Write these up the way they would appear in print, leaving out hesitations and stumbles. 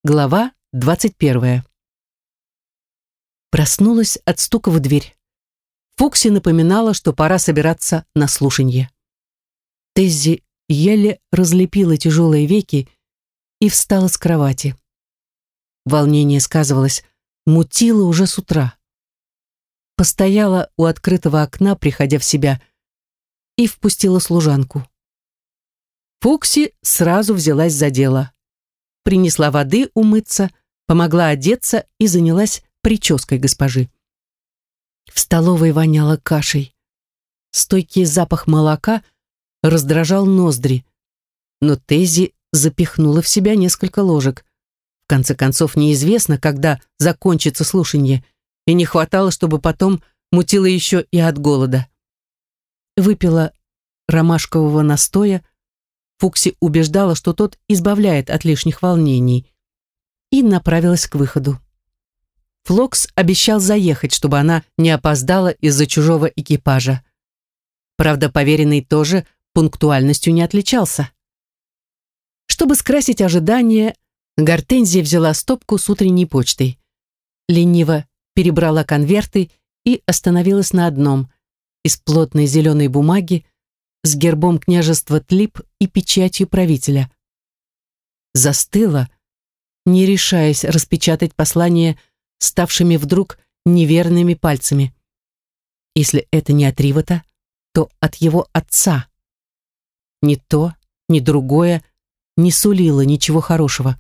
Глава 21. Проснулась от стука в дверь. Фукси напоминала, что пора собираться на слушанье. Теззи еле разлепила тяжелые веки и встала с кровати. Волнение сказывалось, мутило уже с утра. Постояла у открытого окна, приходя в себя, и впустила служанку. Фукси сразу взялась за дело. Принесла воды умыться, помогла одеться и занялась прической госпожи. В столовой воняло кашей. Стойкий запах молока раздражал ноздри, но Теззи запихнула в себя несколько ложек. В конце концов, неизвестно, когда закончится слушанье, и не хватало, чтобы потом мутило еще и от голода. Выпила ромашкового настоя. Фукси убеждала, что тот избавляет от лишних волнений, и направилась к выходу. Флокс обещал заехать, чтобы она не опоздала из-за чужого экипажа. Правда, поверенный тоже пунктуальностью не отличался. Чтобы скрасить ожидания, Гортензия взяла стопку с утренней почтой. Лениво перебрала конверты и остановилась на одном, из плотной зеленой бумаги, с гербом княжества Тлип и печатью правителя. Застыла, не решаясь распечатать послание ставшими вдруг неверными пальцами. Если это не от Ривота, то от его отца. Ни то, ни другое не сулило ничего хорошего.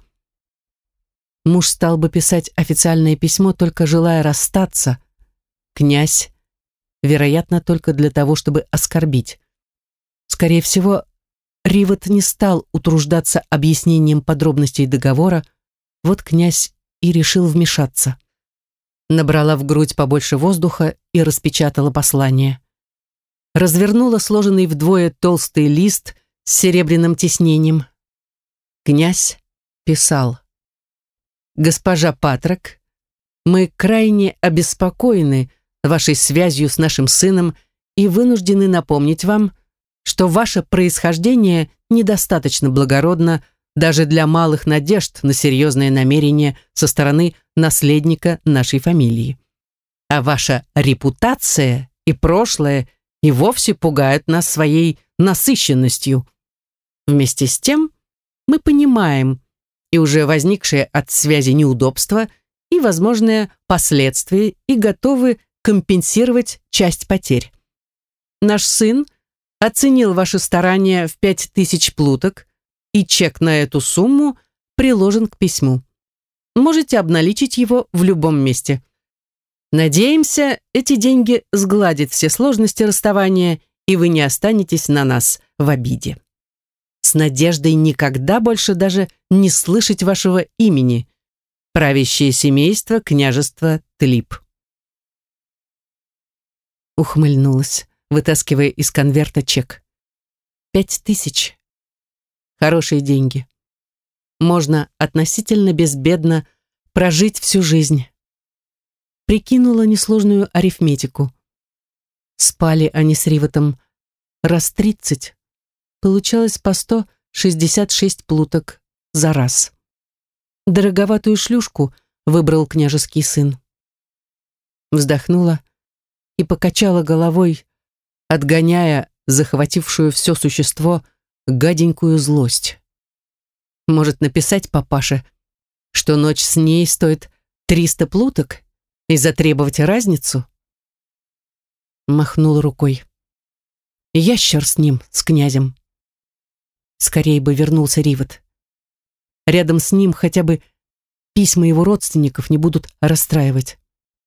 Муж стал бы писать официальное письмо, только желая расстаться. Князь, вероятно, только для того, чтобы оскорбить. Скорее всего, Ривот не стал утруждаться объяснением подробностей договора, вот князь и решил вмешаться. Набрала в грудь побольше воздуха и распечатала послание. Развернула сложенный вдвое толстый лист с серебряным тиснением. Князь писал: «Госпожа Патрок, мы крайне обеспокоены вашей связью с нашим сыном и вынуждены напомнить вам, что ваше происхождение недостаточно благородно даже для малых надежд на серьезное намерение со стороны наследника нашей фамилии. А ваша репутация и прошлое и вовсе пугают нас своей насыщенностью. Вместе с тем мы понимаем и уже возникшие от связи неудобства, и возможные последствия, и готовы компенсировать часть потерь. Наш сын оценил ваши старания в 5000 плуток, и чек на эту сумму приложен к письму. Можете обналичить его в любом месте. Надеемся, эти деньги сгладят все сложности расставания, и вы не останетесь на нас в обиде. С надеждой никогда больше даже не слышать вашего имени. Правящее семейство княжества Тлип». Ухмыльнулась, вытаскивая из конверта чек. 5000. Хорошие деньги. Можно относительно безбедно прожить всю жизнь. Прикинула несложную арифметику. Спали они с Ривотом раз 30. Получалось по 166 плуток за раз. Дороговатую шлюшку выбрал княжеский сын. Вздохнула и покачала головой, отгоняя захватившую все существо гаденькую злость. Может написать папаше, что ночь с ней стоит 300 плуток, и затребовать разницу? Махнула рукой. Ящер с ним, с князем. Скорее бы вернулся Ривот. Рядом с ним хотя бы письма его родственников не будут расстраивать.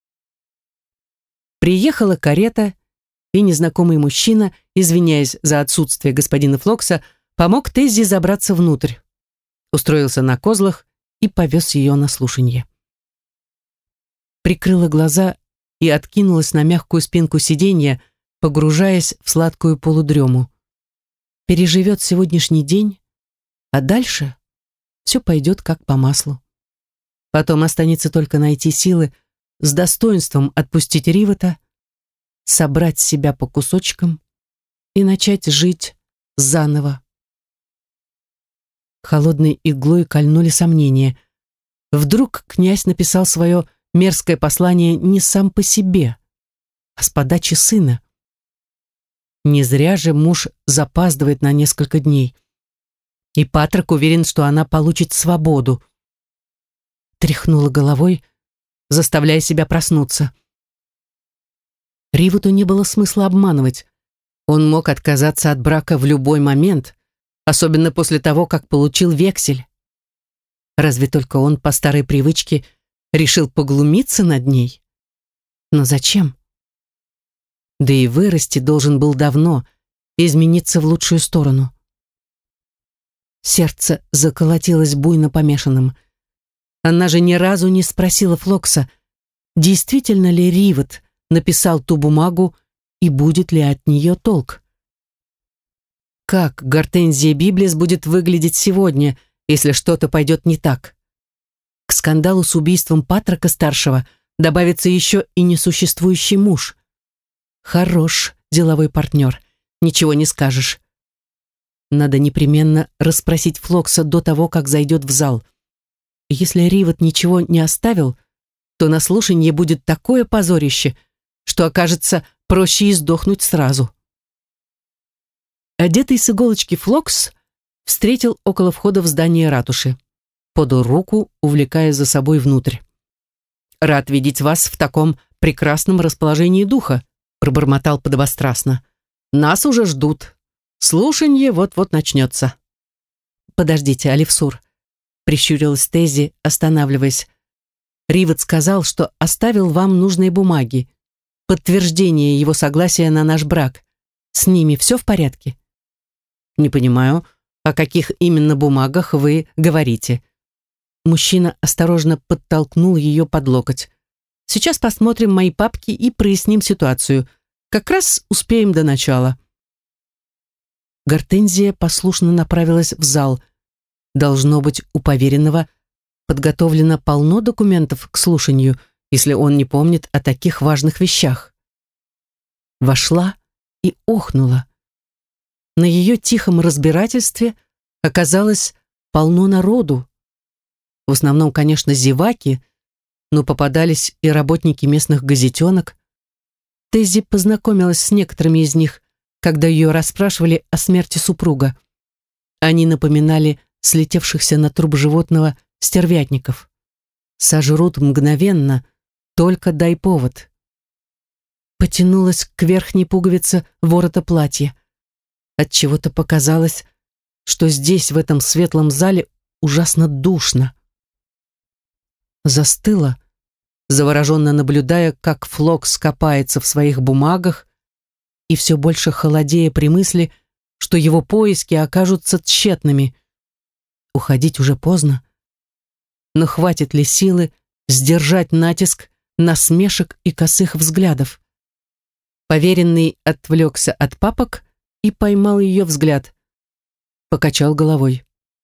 Приехала карета, и незнакомый мужчина, извиняясь за отсутствие господина Флокса, помог Теззи забраться внутрь. Устроился на козлах и повез ее на слушанье. Прикрыла глаза и откинулась на мягкую спинку сиденья, погружаясь в сладкую полудрему. Переживет сегодняшний день, а дальше все пойдет как по маслу. Потом останется только найти силы с достоинством отпустить Ривота, собрать себя по кусочкам и начать жить заново. Холодной иглой кольнули сомнения. Вдруг князь написал свое мерзкое послание не сам по себе, а с подачи сына. Не зря же муж запаздывает на несколько дней. И Патрик уверен, что она получит свободу. Тряхнула головой, заставляя себя проснуться. Ривоту не было смысла обманывать. Он мог отказаться от брака в любой момент, особенно после того, как получил вексель. Разве только он по старой привычке решил поглумиться над ней? Но зачем? Да и вырасти должен был давно, измениться в лучшую сторону. Сердце заколотилось буйно помешанным. Она же ни разу не спросила Флокса, действительно ли Ривот написал ту бумагу и будет ли от нее толк. Как Гортензия Библис будет выглядеть сегодня, если что-то пойдет не так? К скандалу с убийством Патрика-старшего добавится еще и несуществующий муж. Хорош деловой партнер, ничего не скажешь. Надо непременно расспросить Флокса до того, как зайдет в зал. Если Ривот ничего не оставил, то на слушанье будет такое позорище, что окажется проще и сдохнуть сразу. Одетый с иголочки Флокс встретил около входа в здание ратуши. Подал руку, увлекая за собой внутрь. «Рад видеть вас в таком прекрасном расположении духа», пробормотал подобострастно. «Нас уже ждут. Слушанье вот-вот начнется». «Подождите, Алифсур», прищурилась Теззи, останавливаясь. «Ривот сказал, что оставил вам нужные бумаги, подтверждение его согласия на наш брак. С ними все в порядке?» «Не понимаю, о каких именно бумагах вы говорите?» Мужчина осторожно подтолкнул ее под локоть. «Сейчас посмотрим мои папки и проясним ситуацию. Как раз успеем до начала». Гортензия послушно направилась в зал. Должно быть, у поверенного подготовлено полно документов к слушанию, если он не помнит о таких важных вещах. Вошла и охнула. На ее тихом разбирательстве оказалось полно народу. В основном, конечно, зеваки, но попадались и работники местных газетенок. Теззи познакомилась с некоторыми из них, когда ее расспрашивали о смерти супруга. Они напоминали слетевшихся на труп животного стервятников. Сожрут мгновенно, только дай повод. Потянулась к верхней пуговице ворота платья. Отчего-то показалось, что здесь, в этом светлом зале, ужасно душно. Застыла, завороженно наблюдая, как Флокс копается в своих бумагах и все больше холодея при мысли, что его поиски окажутся тщетными. Уходить уже поздно. Но хватит ли силы сдержать натиск насмешек и косых взглядов? Поверенный отвлекся от папок и поймал ее взгляд. Покачал головой.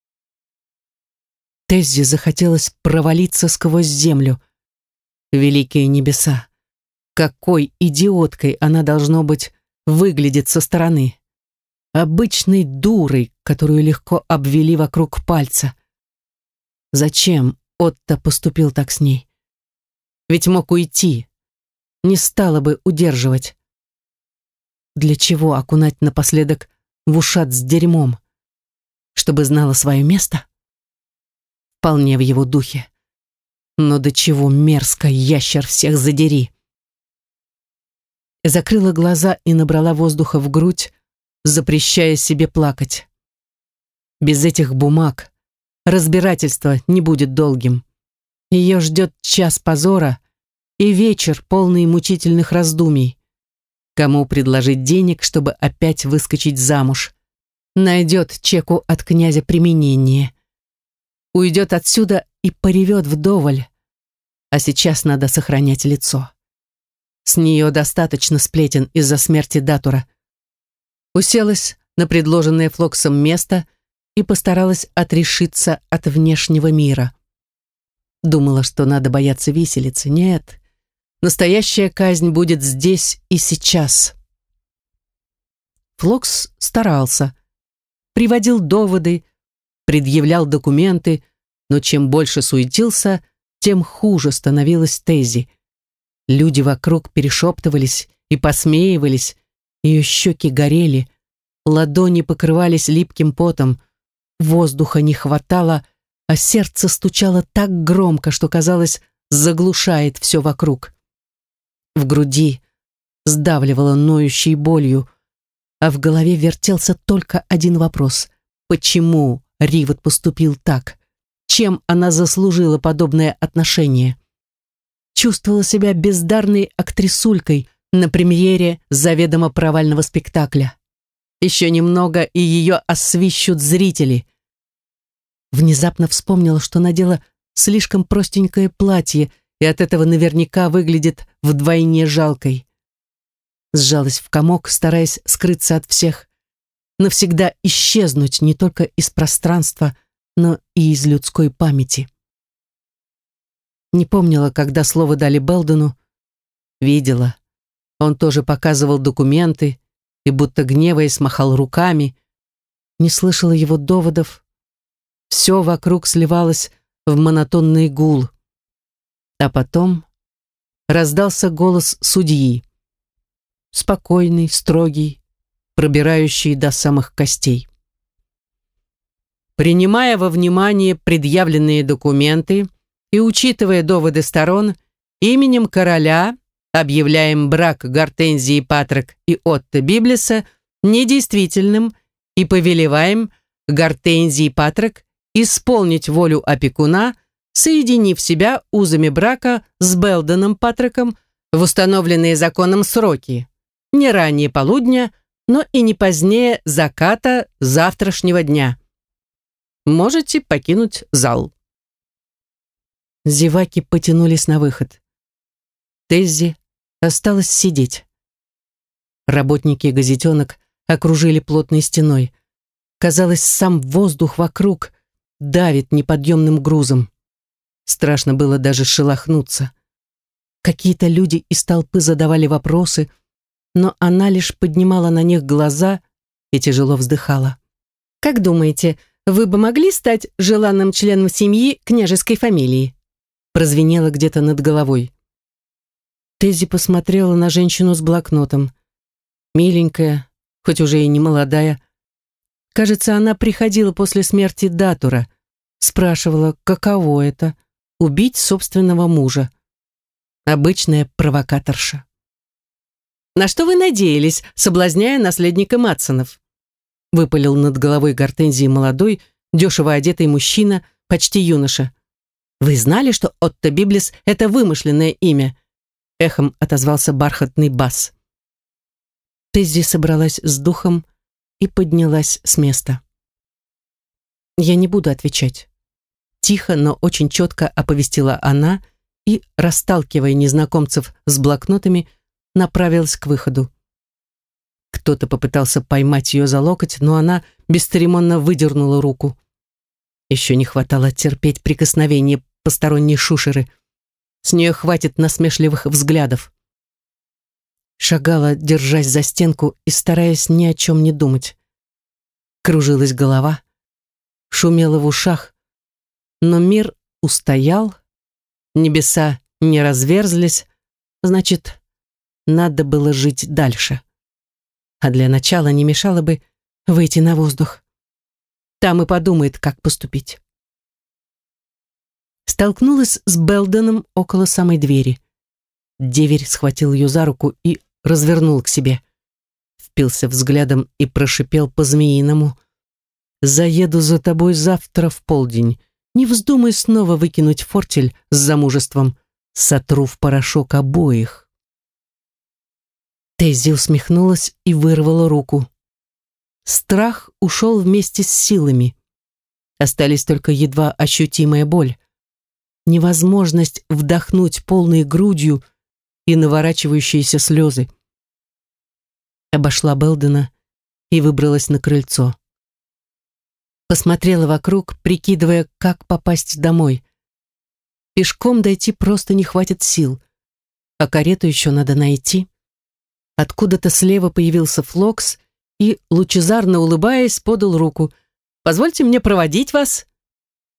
Теззи захотелось провалиться сквозь землю. Великие небеса! Какой идиоткой она, должно быть, выглядит со стороны. Обычной дурой, которую легко обвели вокруг пальца. Зачем Отто поступил так с ней? Ведь мог уйти. Не стала бы удерживать. Для чего окунать напоследок в ушат с дерьмом? Чтобы знала свое место? Вполне в его духе. Но до чего мерзко, ящер, всех задери. Закрыла глаза и набрала воздуха в грудь, запрещая себе плакать. Без этих бумаг разбирательство не будет долгим. Ее ждет час позора и вечер, полный мучительных раздумий. Кому предложить денег, чтобы опять выскочить замуж? Найдет чеку от князя применение. Уйдет отсюда и поревет вдоволь. А сейчас надо сохранять лицо. С нее достаточно сплетен из-за смерти Датура. Уселась на предложенное Флоксом место и постаралась отрешиться от внешнего мира. Думала, что надо бояться виселицы. Нет. Настоящая казнь будет здесь и сейчас. Флокс старался. Приводил доводы, предъявлял документы, Но чем больше суетился, тем хуже становилась Теззи. Люди вокруг перешептывались и посмеивались, ее щеки горели, ладони покрывались липким потом, воздуха не хватало, а сердце стучало так громко, что, казалось, заглушает все вокруг. В груди сдавливало ноющей болью, а в голове вертелся только один вопрос: почему Ривет поступил так? Чем она заслужила подобное отношение? Чувствовала себя бездарной актрисулькой на премьере заведомо провального спектакля. Еще немного, и ее освищут зрители. Внезапно вспомнила, что надела слишком простенькое платье, и от этого наверняка выглядит вдвойне жалкой. Сжалась в комок, стараясь скрыться от всех, навсегда исчезнуть не только из пространства, но и из людской памяти. Не помнила, когда слово дали Белдену. Видела. Он тоже показывал документы и, будто гневаясь, махал руками. Не слышала его доводов. Все вокруг сливалось в монотонный гул. А потом раздался голос судьи. Спокойный, строгий, пробирающий до самых костей. Принимая во внимание предъявленные документы и учитывая доводы сторон, именем короля объявляем брак Гортензии Патрок и Отто Библиса недействительным и повелеваем Гортензии Патрок исполнить волю опекуна, соединив себя узами брака с Белденом Патроком в установленные законом сроки, не ранее полудня, но и не позднее заката завтрашнего дня. Можете покинуть зал. Зеваки потянулись на выход. Теззи осталась сидеть. Работники газетенок окружили плотной стеной. Казалось, сам воздух вокруг давит неподъемным грузом. Страшно было даже шелохнуться. Какие-то люди из толпы задавали вопросы, но она лишь поднимала на них глаза и тяжело вздыхала. «Как думаете, вы бы могли стать желанным членом семьи княжеской фамилии?» Прозвенело где-то над головой. Теззи посмотрела на женщину с блокнотом. Миленькая, хоть уже и не молодая. Кажется, она приходила после смерти Датура, спрашивала, каково это — убить собственного мужа. Обычная провокаторша. «На что вы надеялись, соблазняя наследника Матсонов?» Выпалил над головой Гортензии молодой, дешево одетый мужчина, почти юноша. «Вы знали, что Отто Библис — это вымышленное имя?» Эхом отозвался бархатный бас. Теззи собралась с духом и поднялась с места. «Я не буду отвечать». Тихо, но очень четко оповестила она и, расталкивая незнакомцев с блокнотами, направилась к выходу. Кто-то попытался поймать ее за локоть, но она бесцеремонно выдернула руку. Еще не хватало терпеть прикосновение посторонней шушеры. С нее хватит насмешливых взглядов. Шагала, держась за стенку и стараясь ни о чем не думать. Кружилась голова, шумела в ушах, но мир устоял, небеса не разверзлись, значит, надо было жить дальше. А для начала не мешало бы выйти на воздух. Там и подумает, как поступить. Столкнулась с Белденом около самой двери. Деверь схватил ее за руку и развернул к себе. Впился взглядом и прошипел по-змеиному: «Заеду за тобой завтра в полдень. Не вздумай снова выкинуть фортель с замужеством. Сотру в порошок обоих». Теззи усмехнулась и вырвала руку. Страх ушел вместе с силами. Остались только едва ощутимая боль. Невозможность вдохнуть полной грудью и наворачивающиеся слезы. Обошла Белдена и выбралась на крыльцо. Посмотрела вокруг, прикидывая, как попасть домой. Пешком дойти просто не хватит сил, а карету еще надо найти. Откуда-то слева появился Флокс и, лучезарно улыбаясь, подал руку. «Позвольте мне проводить вас».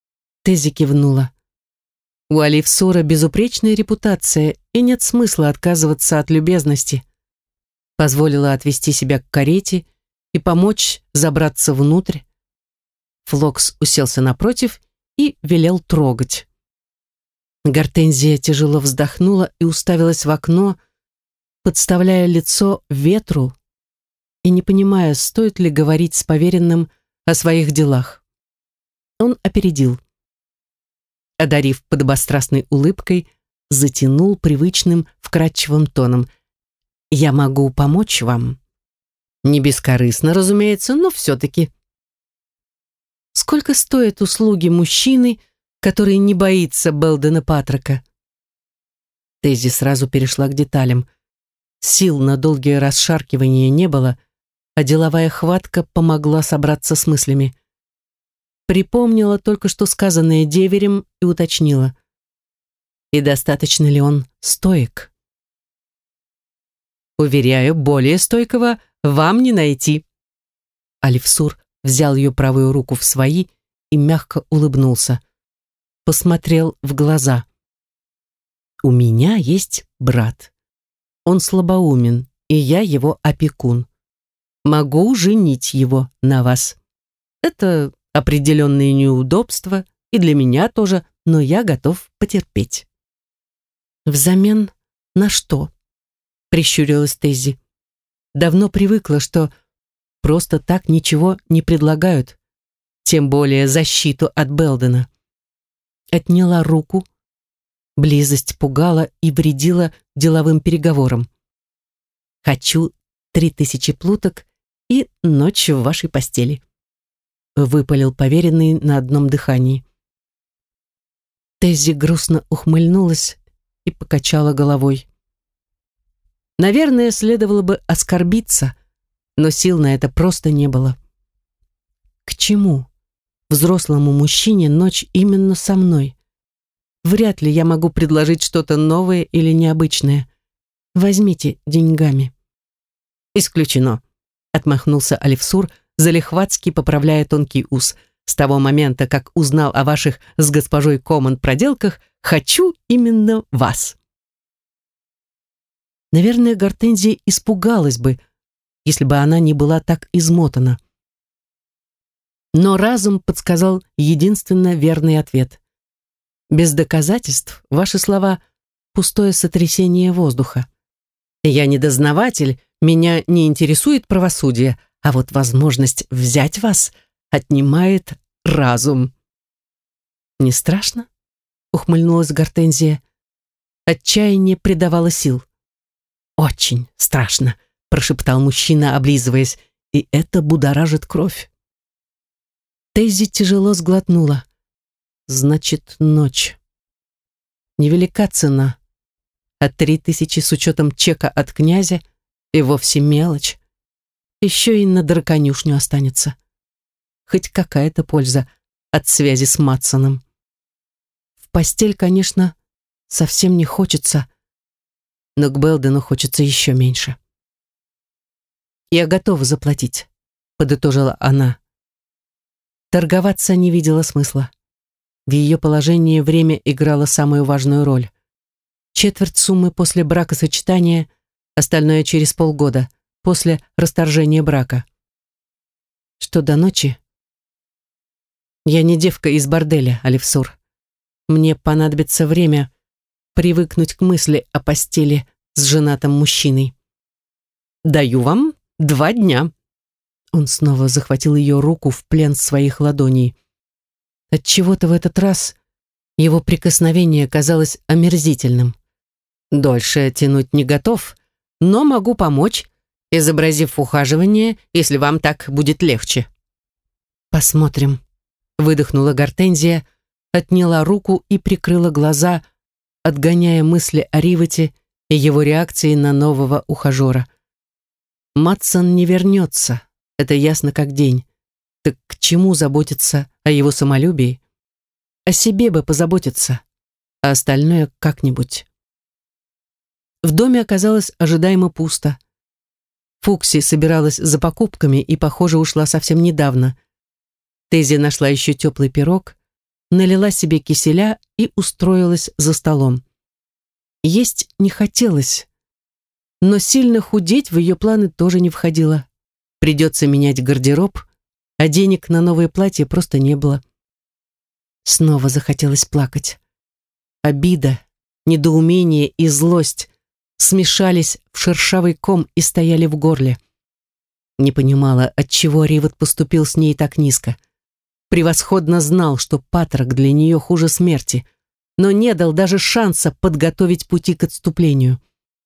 Теззи кивнула. У Оливсора безупречная репутация, и нет смысла отказываться от любезности. Позволила отвести себя к карете и помочь забраться внутрь. Флокс уселся напротив и велел трогать. Гортензия тяжело вздохнула и уставилась в окно, подставляя лицо ветру и не понимая, стоит ли говорить с поверенным о своих делах. Он опередил. Одарив подобострастной улыбкой, затянул привычным вкрадчивым тоном. «Я могу помочь вам. Не бескорыстно, разумеется, но все-таки». Сколько стоят услуги мужчины, который не боится Белдена Патрика? Теззи сразу перешла к деталям. Сил на долгие расшаркивания не было, а деловая хватка помогла собраться с мыслями. Припомнила только что сказанное деверем и уточнила. И достаточно ли он стоек? «Уверяю, более стойкого вам не найти». Оливсур взял ее правую руку в свои и мягко улыбнулся. Посмотрел в глаза. «У меня есть брат. Он слабоумен, и я его опекун. Могу женить его на вас. Это определенные неудобства, и для меня тоже, но я готов потерпеть». «Взамен на что?» — прищурилась Теззи. Давно привыкла, что просто так ничего не предлагают, тем более защиту от Белдена. Отняла руку. Близость пугала и вредила деловым переговорам. «Хочу 3000 плуток и ночь в вашей постели», — выпалил поверенный на одном дыхании. Теззи грустно ухмыльнулась и покачала головой. Наверное, следовало бы оскорбиться, но сил на это просто не было. К чему взрослому мужчине ночь именно со мной? Вряд ли я могу предложить что-то новое или необычное. Возьмите деньгами. Исключено, отмахнулся Оливсур, залихватски поправляя тонкий ус. С того момента, как узнал о ваших с госпожой Коммон проделках, хочу именно вас. Наверное, Гортензия испугалась бы, если бы она не была так измотана. Но разум подсказал единственно верный ответ. Без доказательств ваши слова — пустое сотрясение воздуха. Я не дознаватель, меня не интересует правосудие, а вот возможность взять вас отнимает разум. «Не страшно?» — ухмыльнулась Гортензия. Отчаяние придавало сил. «Очень страшно», — прошептал мужчина, облизываясь, «и это будоражит кровь». Теззи тяжело сглотнула. «Значит, ночь. Невелика цена, а 3000 с учетом чека от князя и вовсе мелочь. Еще и на драконюшню останется. Хоть какая-то польза от связи с Матсоном. В постель, конечно, совсем не хочется, но к Белдену хочется еще меньше». «Я готова заплатить», — подытожила она. Торговаться не видела смысла. В ее положении время играло самую важную роль. Четверть суммы после бракосочетания, остальное через полгода, после расторжения брака. Что до ночи? Я не девка из борделя, Оливсур. Мне понадобится время привыкнуть к мысли о постели с женатым мужчиной. Даю вам 2 дня. Он снова захватил ее руку в плен своих ладоней. Отчего-то в этот раз его прикосновение казалось омерзительным. Дольше тянуть не готов, но могу помочь, изобразив ухаживание, если вам так будет легче. Посмотрим. Выдохнула Гортензия, отняла руку и прикрыла глаза, отгоняя мысли о Ривате и его реакции на нового ухажера. Матсон не вернется, это ясно как день. Так к чему заботиться о его самолюбии? О себе бы позаботиться, а остальное как-нибудь. В доме оказалось ожидаемо пусто. Фукси собиралась за покупками и, похоже, ушла совсем недавно. Теззи нашла еще теплый пирог, налила себе киселя и устроилась за столом. Есть не хотелось, но сильно худеть в ее планы тоже не входило. Придется менять гардероб, а денег на новое платье просто не было. Снова захотелось плакать. Обида, недоумение и злость смешались в шершавый ком и стояли в горле. Не понимала, отчего Риват поступил с ней так низко. Превосходно знал, что Патрок для нее хуже смерти, но не дал даже шанса подготовить пути к отступлению.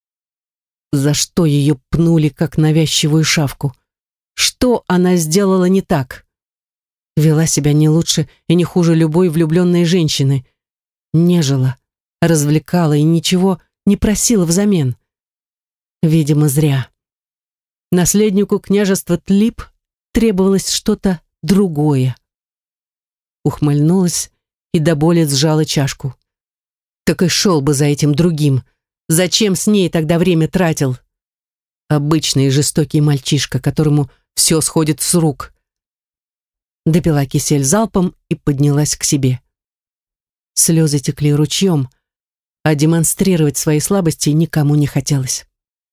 За что ее пнули, как навязчивую шавку? Что она сделала не так? Вела себя не лучше и не хуже любой влюбленной женщины. Нежила, развлекала и ничего не просила взамен. Видимо, зря. Наследнику княжества Тлип требовалось что-то другое. Ухмыльнулась и до боли сжала чашку. Так и шел бы за этим другим. Зачем с ней тогда время тратил? Обычный жестокий мальчишка, которому все сходит с рук. Допила кисель залпом и поднялась к себе. Слезы текли ручьем, а демонстрировать свои слабости никому не хотелось.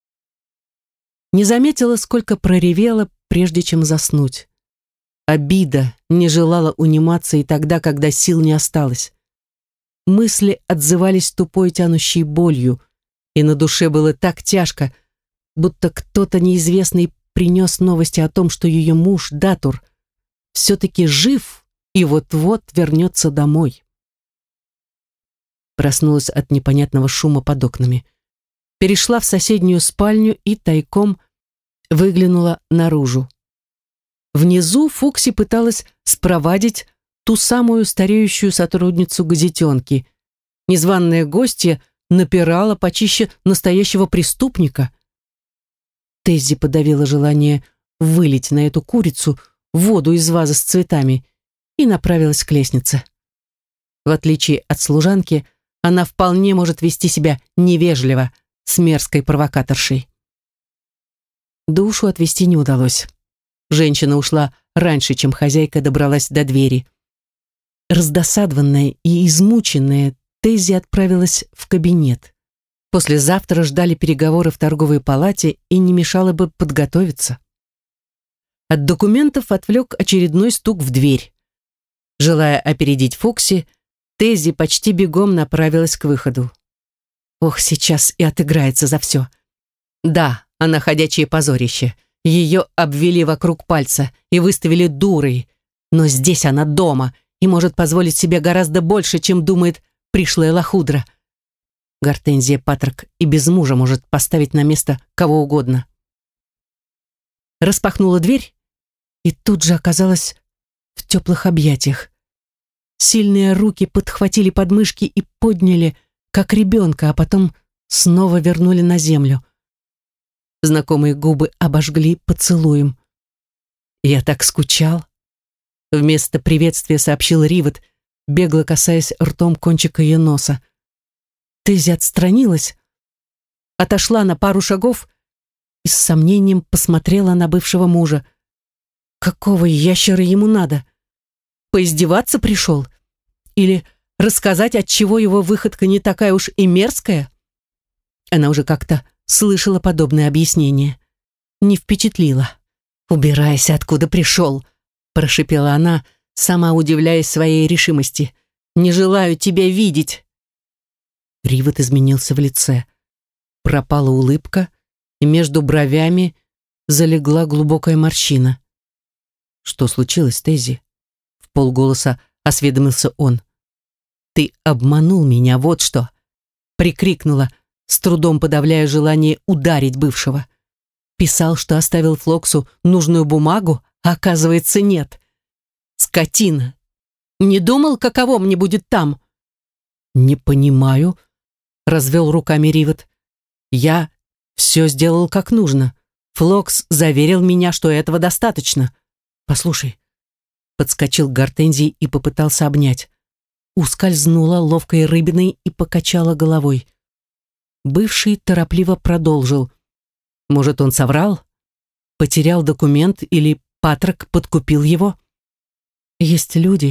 Не заметила, сколько проревела, прежде чем заснуть. Обида не желала униматься и тогда, когда сил не осталось. Мысли отзывались тупой тянущей болью, и на душе было так тяжко, будто кто-то неизвестный принес новости о том, что ее муж, Датур, все-таки жив и вот-вот вернется домой. Проснулась от непонятного шума под окнами. Перешла в соседнюю спальню и тайком выглянула наружу. Внизу Фукси пыталась спровадить ту самую стареющую сотрудницу газетенки. Незваная гостья напирала почище настоящего преступника. Теззи подавила желание вылить на эту курицу воду из вазы с цветами и направилась к лестнице. В отличие от служанки, она вполне может вести себя невежливо с мерзкой провокаторшей. Душу отвести не удалось. Женщина ушла раньше, чем хозяйка добралась до двери. Раздосадованная и измученная, Теззи отправилась в кабинет. Послезавтра ждали переговоры в торговой палате, и не мешало бы подготовиться. От документов отвлек очередной стук в дверь. Желая опередить Фукси, Теззи почти бегом направилась к выходу. Ох, сейчас и отыграется за все. Да, она ходячее позорище. Ее обвели вокруг пальца и выставили дурой. Но здесь она дома и может позволить себе гораздо больше, чем думает пришлая лохудра. Гортензия Патрок и без мужа может поставить на место кого угодно. Распахнула дверь и тут же оказалась в теплых объятиях. Сильные руки подхватили подмышки и подняли, как ребенка, а потом снова вернули на землю. Знакомые губы обожгли поцелуем. «Я так скучал», — вместо приветствия сообщил Риват, бегло касаясь ртом кончика ее носа. Теззи отстранилась, отошла на пару шагов и с сомнением посмотрела на бывшего мужа. Какого ящера ему надо? Поиздеваться пришел? Или рассказать, отчего его выходка не такая уж и мерзкая? Она уже как-то слышала подобное объяснение. Не впечатлила. «Убирайся, откуда пришел», — прошипела она, сама удивляясь своей решимости. «Не желаю тебя видеть». Риват изменился в лице. Пропала улыбка, и между бровями залегла глубокая морщина. «Что случилось, Теззи?» — вполголоса осведомился он. «Ты обманул меня, вот что!» — прикрикнула, с трудом подавляя желание ударить бывшего. Писал, что оставил Флоксу нужную бумагу, а оказывается, нет. Скотина! Не думал, каково мне будет там? «Не понимаю», — развел руками Риват. «Я все сделал как нужно. Флокс заверил меня, что этого достаточно. Послушай». Подскочил к Гортензии и попытался обнять. Ускользнула ловкой рыбиной и покачала головой. Бывший торопливо продолжил. Может, он соврал? Потерял документ или Патрок подкупил его? Есть люди,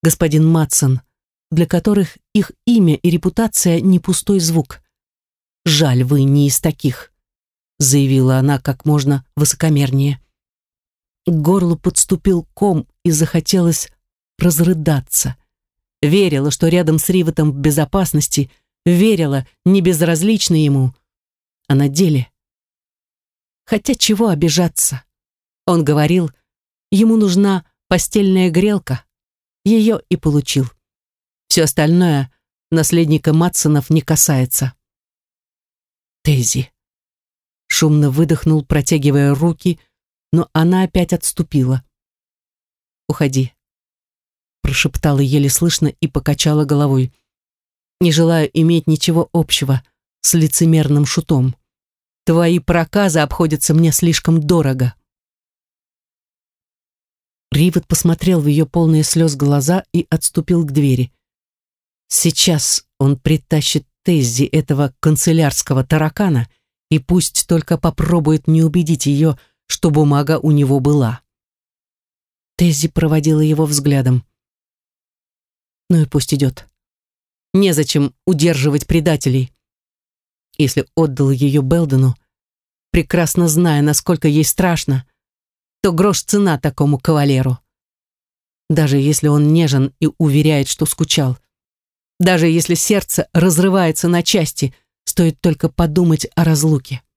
господин Матсон, для которых их имя и репутация не пустой звук. Жаль, вы не из таких, заявила она как можно высокомернее. К горлу подступил ком и захотелось разрыдаться. Верила, что рядом с Ривотом в безопасности, верила, не безразлична ему. А на деле... Хотя чего обижаться? Он говорил, ему нужна постельная грелка. Ее и получил. Все остальное наследника Матсонов не касается. Тейзи. Шумно выдохнул, протягивая руки, но она опять отступила. «Уходи», прошептала еле слышно и покачала головой. «Не желаю иметь ничего общего с лицемерным шутом. Твои проказы обходятся мне слишком дорого». Ривот посмотрел в ее полные слез глаза и отступил к двери. Сейчас он притащит Теззи, этого канцелярского таракана, и пусть только попробует не убедить ее, что бумага у него была. Теззи проводила его взглядом. Ну и пусть идет. Незачем удерживать предателей. Если отдал ее Белдену, прекрасно зная, насколько ей страшно, то грош цена такому кавалеру. Даже если он нежен и уверяет, что скучал. Даже если сердце разрывается на части, стоит только подумать о разлуке.